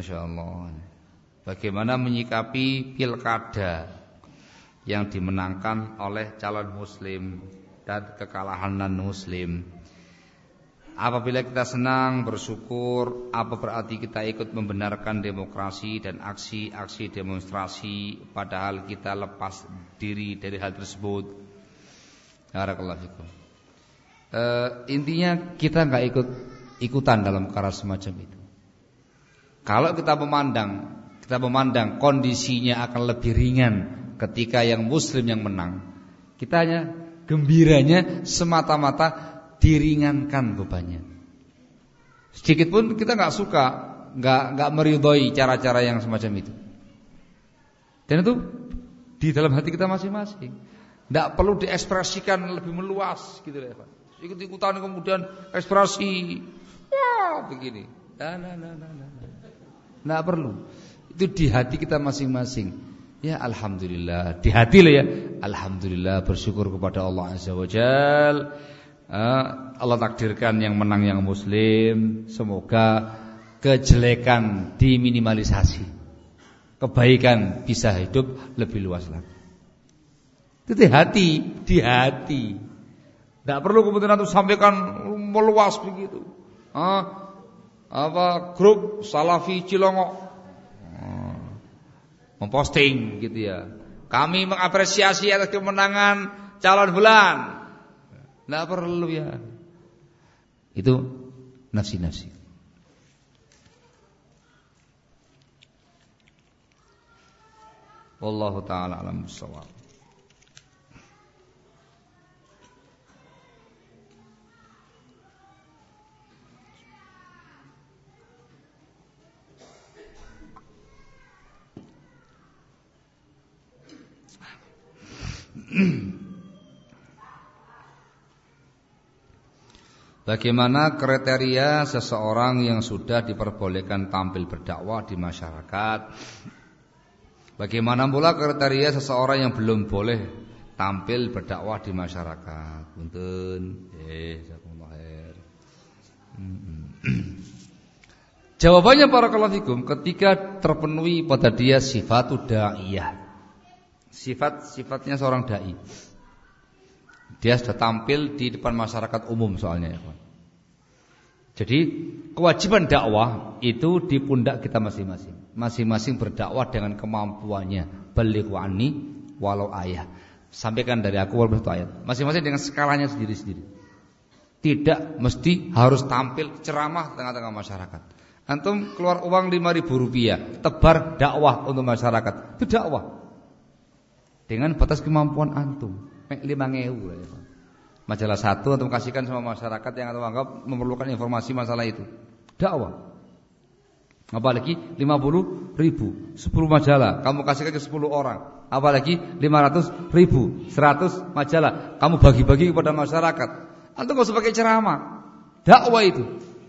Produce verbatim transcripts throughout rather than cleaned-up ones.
Masya Allah. Bagaimana menyikapi pilkada yang dimenangkan oleh calon muslim dan kekalahan non-muslim? Apabila kita senang, bersyukur, apa berarti kita ikut membenarkan demokrasi dan aksi-aksi demonstrasi padahal kita lepas diri dari hal tersebut? Barakallahu fikum. E, intinya kita enggak ikut ikutan dalam perkara semacam itu. Kalau kita memandang kita memandang kondisinya akan lebih ringan ketika yang muslim yang menang, kita hanya gembiranya semata-mata diringankan bebannya. Sedikit pun kita nggak suka, nggak nggak meridhoi cara-cara yang semacam itu. Dan itu di dalam hati kita masing-masing. Nggak perlu diekspresikan lebih meluas gitu ya, Pak. Ikut-ikutan kemudian ekspresi, wah begini. Nah, nah, nah, nah, nah. Nggak perlu. Itu di hati kita masing-masing. Ya alhamdulillah, di hati lah ya. Alhamdulillah, bersyukur kepada Allah Azza wa Jalla. Allah takdirkan yang menang yang muslim. Semoga kejelekan diminimalisasi, kebaikan bisa hidup lebih luas lagi. Itu di hati, di hati. Tidak perlu kemudian itu sampaikan meluas begitu. Ah, apa grup Salafi Cilongok ah, memposting gitu ya. Kami mengapresiasi atas kemenangan calon fulan. Tidak perlu ya. Itu nafsi-nafsi. Wallahu ta'ala alam bissawab. Bagaimana kriteria seseorang yang sudah diperbolehkan tampil berdakwah di masyarakat? Bagaimana pula kriteria seseorang yang belum boleh tampil berdakwah di masyarakat? Punten, eh, jazakumullah khair. Jawabannya barakallahu fikum, ketika terpenuhi pada dia sifatud da'iyah. Sifat-sifatnya seorang dai. Dia sudah tampil di depan masyarakat umum soalnya ya. Jadi kewajiban dakwah itu di pundak kita masing-masing. Masing-masing berdakwah dengan kemampuannya. Balighu anni walau ayah. Sampaikan dari aku walaupun satu ayat. Masing-masing dengan skalanya sendiri-sendiri. Tidak mesti harus tampil ceramah tengah-tengah masyarakat. Antum keluar uang lima ribu rupiah, tebar dakwah untuk masyarakat. Itu dakwah. Dengan batas kemampuan antum. lima ribu ya. Majalah satu antum kasihkan sama masyarakat yang antum anggap memerlukan informasi masalah itu. Dakwah. Apalagi lima puluh ribu, sepuluh majalah kamu kasihkan ke sepuluh orang. Apalagi lima ratus ribu, seratus majalah kamu bagi-bagi kepada masyarakat. Antum enggak usah pakai ceramah. Dakwah itu.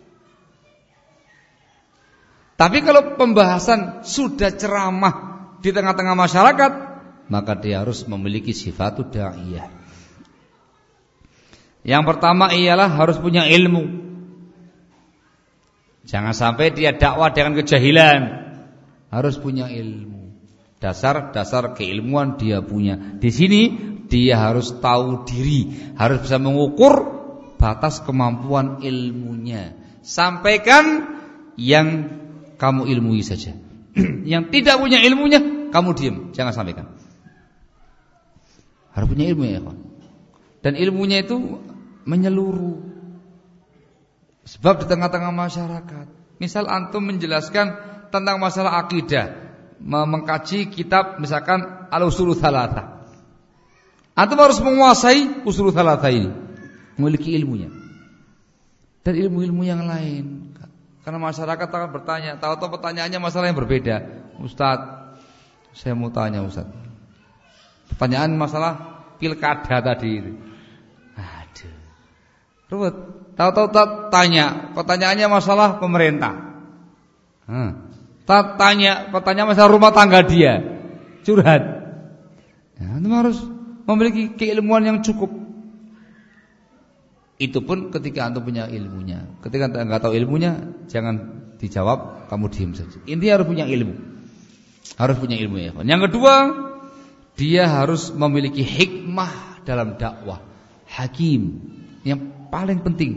Tapi kalau pembahasan sudah ceramah di tengah-tengah masyarakat, maka dia harus memiliki sifatud da'iyah. Yang pertama ialah harus punya ilmu. Jangan sampai dia dakwah dengan kejahilan. Harus punya ilmu. Dasar-dasar keilmuan dia punya. Di sini dia harus tahu diri, harus bisa mengukur batas kemampuan ilmunya. Sampaikan yang kamu ilmui saja. Yang tidak punya ilmunya, kamu diam, jangan sampaikan. Harus punya ilmu ya, kawan. Dan ilmunya itu menyeluruh. Sebab di tengah-tengah masyarakat, misal antum menjelaskan tentang masalah akidah, mengkaji kitab misalkan Al-Ushul Tsalatsa. Antum harus menguasai Ushul Tsalatsa ini, memiliki ilmunya. Dan ilmu-ilmu yang lain. Karena masyarakat akan bertanya, tahu-tahu pertanyaannya masalah yang berbeda. Ustaz, saya mau tanya Ustaz. Pertanyaan masalah pilkada tadi. Aduh. Ruwet. Tahu-tahu tanya, pertanyaannya masalah pemerintah. Hmm. Tanya, pertanyaan masalah rumah tangga dia. Curhat. Ya, itu harus memiliki keilmuan yang cukup. Itu pun ketika antum punya ilmunya. Ketika antum enggak tahu ilmunya, jangan dijawab, kamu diam saja. Intinya harus punya ilmu. Harus punya ilmu ya. Yang kedua, dia harus memiliki hikmah dalam dakwah. Hakim. Yang paling penting.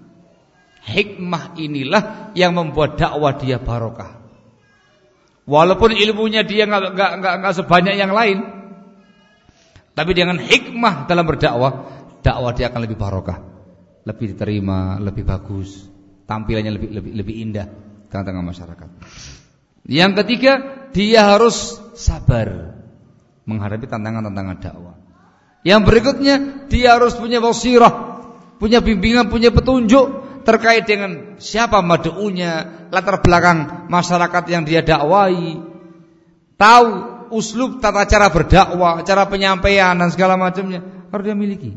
Hikmah inilah yang membuat dakwah dia barokah. Walaupun ilmunya dia nggak nggak nggak nggak sebanyak yang lain, tapi dengan hikmah dalam berdakwah, dakwah dia akan lebih barokah, lebih diterima, lebih bagus, tampilannya lebih lebih lebih indah di tengah-tengah masyarakat. Yang ketiga, dia harus sabar menghadapi tantangan-tantangan dakwah. Yang berikutnya, dia harus punya basirah, punya bimbingan, punya petunjuk terkait dengan siapa mad'unya, latar belakang masyarakat yang dia dakwai, tahu uslub tata cara berdakwah, cara penyampaian dan segala macamnya harus dia miliki.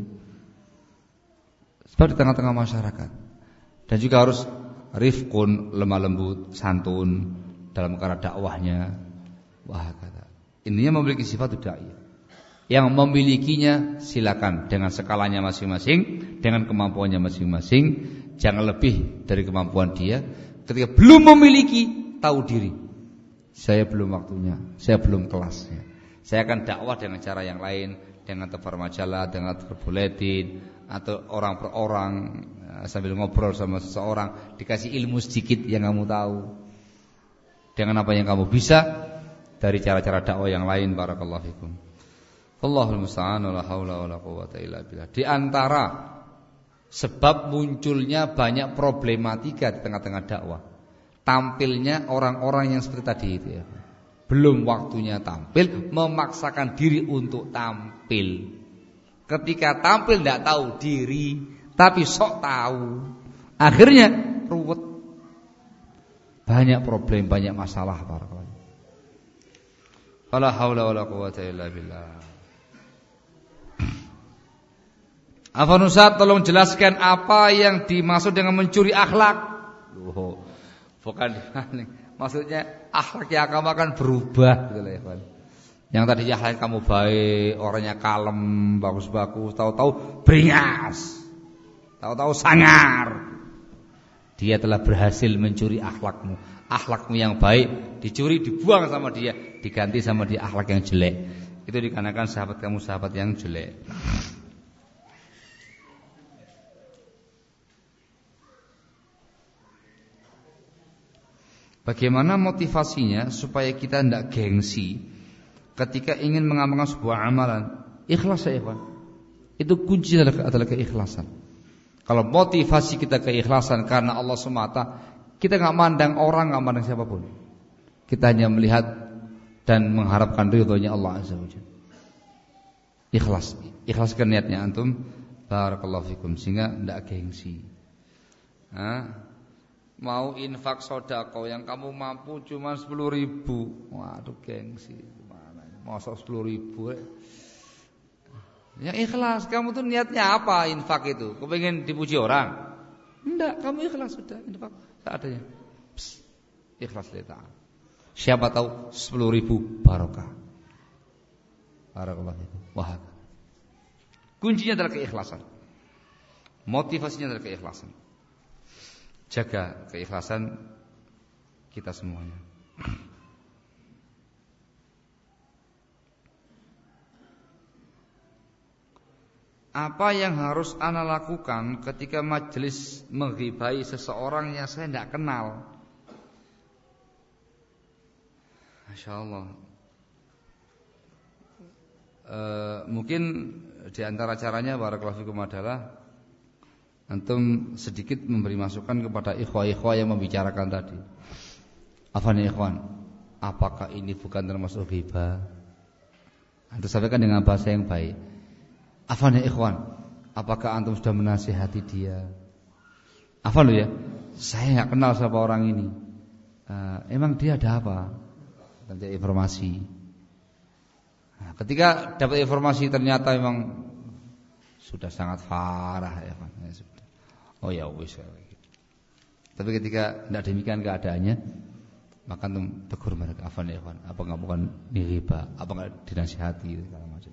Sebab di tengah-tengah masyarakat. Dan juga harus rifqun, lemah lembut, santun dalam perkara dakwahnya. Wah kata. Intinya memiliki sifat dai. Yang memilikinya silakan dengan skalanya masing-masing, dengan kemampuannya masing-masing. Jangan lebih dari kemampuan dia. Ketika belum memiliki, tahu diri. Saya belum waktunya, saya belum kelasnya. Saya akan dakwah dengan cara yang lain, dengan tebar majalah, dengan tebar buletin, atau orang per orang sambil ngobrol sama seseorang, dikasih ilmu sedikit yang kamu tahu. Dengan apa yang kamu bisa dari cara-cara dakwah yang lain. Barakallahu fikum. Allahul musta'an, la haula wala quwwata illa billah. Di antara sebab munculnya banyak problematika di tengah-tengah dakwah, tampilnya orang-orang yang seperti tadi itu ya. Belum waktunya tampil, memaksakan diri untuk tampil. Ketika tampil tidak tahu diri, tapi sok tahu. Akhirnya ruwet. Banyak problem, banyak masalah para kawan. Wala haula wala quwwata illa billah. Afwan Ustaz, tolong jelaskan apa yang dimaksud dengan mencuri akhlak. Loh, bukan maksudnya akhlak yang kamu akan berubah gitu ya, Pak. Yang tadinya akhlak kamu baik, orangnya kalem, bagus-bagus, tahu-tahu beringas. Tahu-tahu sangar. Dia telah berhasil mencuri akhlakmu. Akhlakmu yang baik dicuri, dibuang sama dia, diganti sama dia akhlak yang jelek. Itu dikarenakan sahabat kamu sahabat yang jelek. Bagaimana motivasinya supaya kita tidak gengsi ketika ingin mengamalkan sebuah amalan? Ikhlas ya ikhwan. Itu kunci adalah, adalah keikhlasan. Kalau motivasi kita keikhlasan karena Allah semata, kita nggak mandang orang, nggak mandang siapapun. Kita hanya melihat dan mengharapkan ridhonya Allah Azza wa Jalla. Ikhlas, ikhlaskan niatnya antum. Barakallahu fikum, sehingga tidak gengsi. Nah, mau infak sedekah yang kamu mampu cuma sepuluh ribu. Waduh gengsi. Gimana? Masa sepuluh ribu eh? Ya ikhlas. Kamu tuh niatnya apa infak itu? Kamu pengen dipuji orang? Enggak, kamu ikhlas sudah infak seadanya. Psst, ikhlas lillah. Siapa tahu sepuluh ribu barokah. Barakallahu fikum. Wah. Kuncinya adalah keikhlasan. Motivasinya adalah keikhlasan. Jaga keikhlasan kita semuanya. Apa yang harus ana lakukan ketika majelis menghibai seseorang yang saya tidak kenal? Masya Allah. E, mungkin di antara caranya barakallahu fikum adalah antum sedikit memberi masukan kepada ikhwah-ikhwah yang membicarakan tadi. Afwan ya ikhwan, apakah ini bukan termasuk ghibah? Antum sampaikan dengan bahasa yang baik. Afwan ya ikhwan, apakah antum sudah menasihati dia? Afwan ya, saya nggak kenal siapa orang ini. Uh, emang dia ada apa? Nanti informasi. Nah, ketika dapat informasi ternyata memang sudah sangat parah ya Pak. Ya, sudah. Oh ya wis. Tapi ketika tidak demikian keadaannya, maka antum tegur mereka, afwan ya ikhwan, apa enggak bukan riba, apa enggak dinasihati segala macam.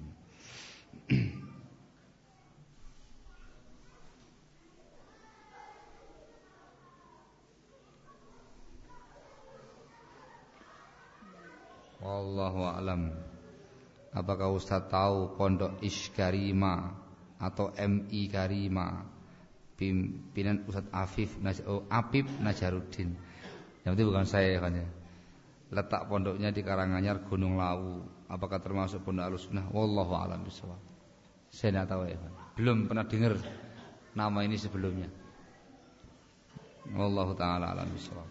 Wallahu a'lam. Apakah Ustaz tahu pondok Iskarima atau M I Karima pimpinan Ustaz Afif oh, Apip Najaruddin? Yang itu bukan saya kan ya. Letak pondoknya di Karanganyar Gunung Lawu. Apakah termasuk pondok Ahlussunnah? Wallahu a'lam bishawab. Saya tidak tahu ya. Belum pernah dengar nama ini sebelumnya. Wallahu taala a'lam bishawab.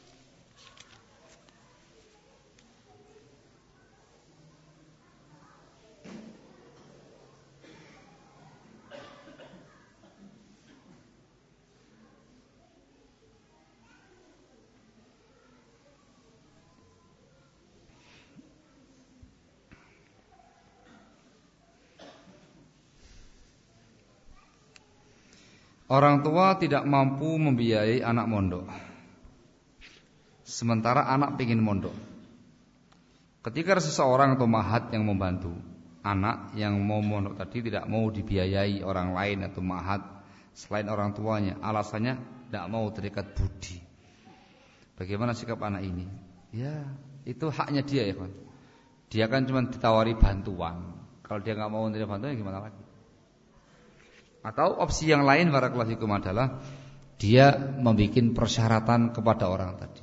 Orang tua tidak mampu membiayai anak mondok, sementara anak ingin mondok. Ketika seseorang atau mahat yang membantu anak yang mau mondok tadi tidak mau dibiayai orang lain atau mahat selain orang tuanya, alasannya tidak mau terikat budi. Bagaimana sikap anak ini? Ya, itu haknya dia ya kan. Dia kan cuma ditawari bantuan. Kalau dia nggak mau menerima bantuan, gimana lagi? Atau opsi yang lain barakallahu fikum adalah dia membuat persyaratan kepada orang tadi.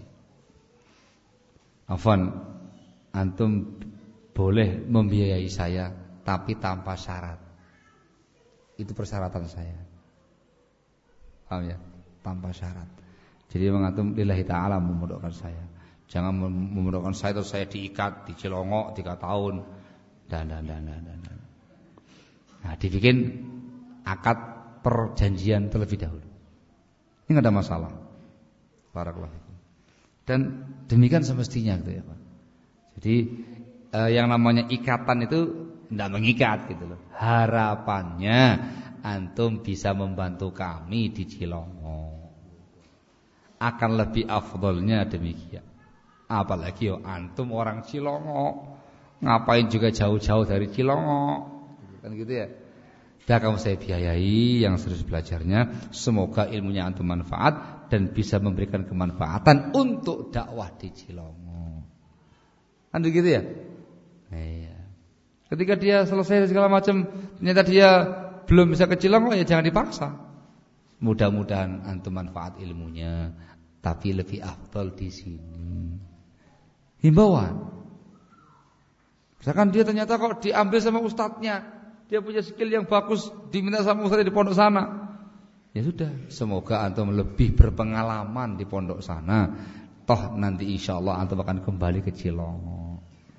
Afwan, antum boleh membiayai saya tapi tanpa syarat. Itu persyaratan saya. Paham ya? Tanpa syarat. Jadi mengantum lillahi ta'ala memondokkan saya. Jangan memondokkan saya terus saya diikat, dicelongok tiga tahun dan dan dan dan dan. Nah, dibikin akad perjanjian terlebih dahulu. Ini enggak ada masalah. Barakallahu fikum. Dan demikian semestinya gitu ya, Pak. Jadi eh, yang namanya ikatan itu tidak mengikat gitu loh. Harapannya antum bisa membantu kami di Cilongo. Akan lebih afdolnya demikian. Apalagi yo antum orang Cilongo, ngapain juga jauh-jauh dari Cilongo. Kan gitu ya. Dah kamu saya biayai yang serius belajarnya. Semoga ilmunya antum manfaat dan bisa memberikan kemanfaatan untuk dakwah di Cilongo. Kan begitu ya? Iya. Ketika dia selesai segala macam, ternyata dia belum bisa ke Cilongo, ya jangan dipaksa. Mudah-mudahan antum manfaat ilmunya, tapi lebih afdal di sini. Himbauan. Misalkan dia ternyata kok diambil sama ustadznya, dia punya skill yang bagus, diminta sama ustaz di pondok sana. Ya sudah, semoga antum lebih berpengalaman di pondok sana. Toh nanti insyaallah antum akan kembali ke Cilongo.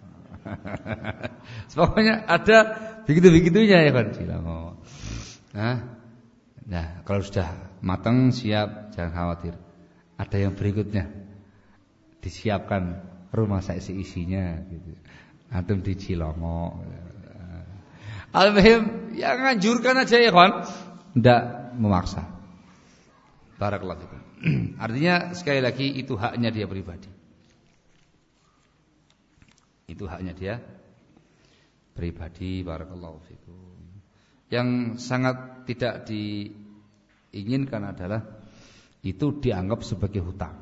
Pokoknya ada begitu-begitunya ya kan Cilongo. Nah, nah kalau sudah matang siap, jangan khawatir. Ada yang berikutnya. Disiapkan rumah saya isinya gitu. Antum di Cilongo. Al-muhim yang nganjurkan aja ya kan, tidak memaksa. Barakallahu fikum. Artinya sekali lagi itu haknya dia pribadi. Itu haknya dia pribadi. Barakallahu fikum. Yang sangat tidak diinginkan adalah itu dianggap sebagai hutang.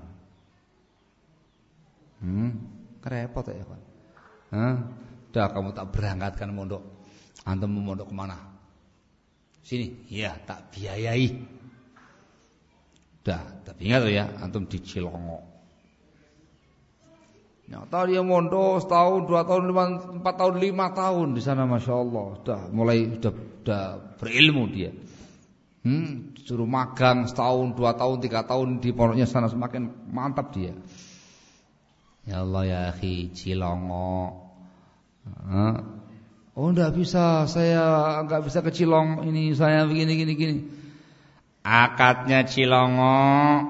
Hmm, repot ya kan. Hah? Dah kamu tak berangkatkan mondok. Antum mau mondok kemana? Sini, iya tak biayai. Dah, tapi ingat ya, antum di Cilongo. Nyata dia mondok setahun, dua tahun, lima, empat tahun, lima tahun di sana, masya Allah. Dah mulai sudah, sudah berilmu dia. Hmm, suruh magang setahun, dua tahun, tiga tahun di pondoknya sana, semakin mantap dia. Ya Allah ya akhi, Cilongo. Hah? Oh enggak bisa, saya enggak bisa ke Cilongo ini, saya begini gini gini. Akadnya Cilongo.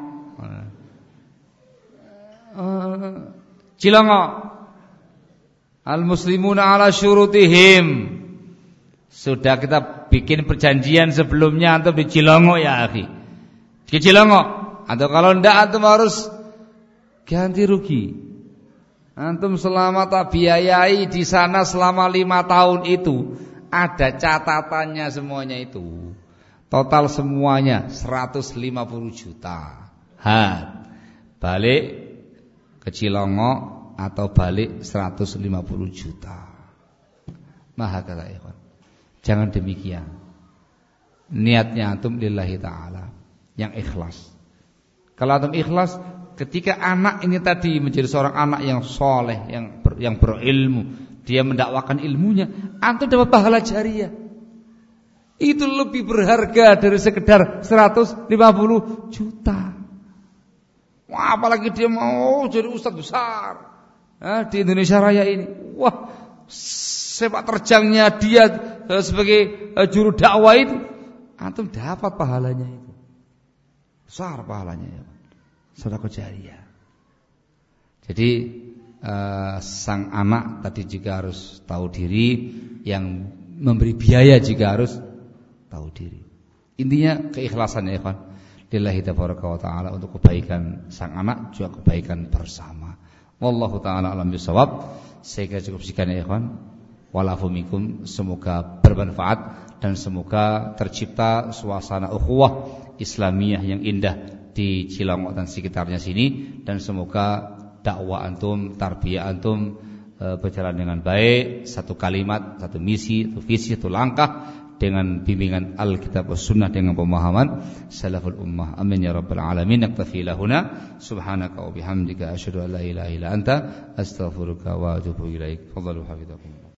Uh, Cilongo. Al-muslimuna ala syurutihim. Sudah kita bikin perjanjian sebelumnya antum di Cilongo ya akhi. Di Cilongo. Atau kalau enggak antum harus ganti rugi. Antum selama tak biayai di sana selama lima tahun itu, ada catatannya semuanya itu. Total semuanya seratus lima puluh juta. Ha, balik ke Cilongo atau balik seratus lima puluh juta. Maha kata ikhwan. Jangan demikian. Niatnya antum lillahi ta'ala, yang ikhlas. Kalau antum ikhlas, ketika anak ini tadi menjadi seorang anak yang soleh, yang ber, yang berilmu, dia mendakwakan ilmunya, antum dapat pahala jariah. Itu lebih berharga dari sekedar seratus lima puluh juta. Wah, apalagi dia mau jadi ustadz besar, nah, di Indonesia Raya ini. Wah, sepak terjangnya dia sebagai juru dakwah itu, antum dapat pahalanya itu. Besar pahalanya ya. Sedekah jariah. Jadi uh, sang anak tadi juga harus tahu diri, yang memberi biaya juga harus tahu diri. Intinya keikhlasan ya ikhwan. Lillahi tabaraka wa taala, untuk kebaikan sang anak juga kebaikan bersama. Wallahu taala alam bisawab. Saya cukup sekian ya ikhwan. Walafu minkum, semoga bermanfaat dan semoga tercipta suasana ukhuwah Islamiyah yang indah di Cilangok dan sekitarnya sini, dan semoga dakwah antum, tarbiyah antum e, berjalan dengan baik, satu kalimat, satu misi, satu visi, satu langkah dengan bimbingan Alkitab was Sunnah, dengan pemahaman salaful ummah. Amin ya rabbal alamin. Naktafi lahuna subhanaka wa bihamdika asyhadu an la ilaha illa anta astaghfiruka wa atubu ilaik. Fadhalu hafizakum.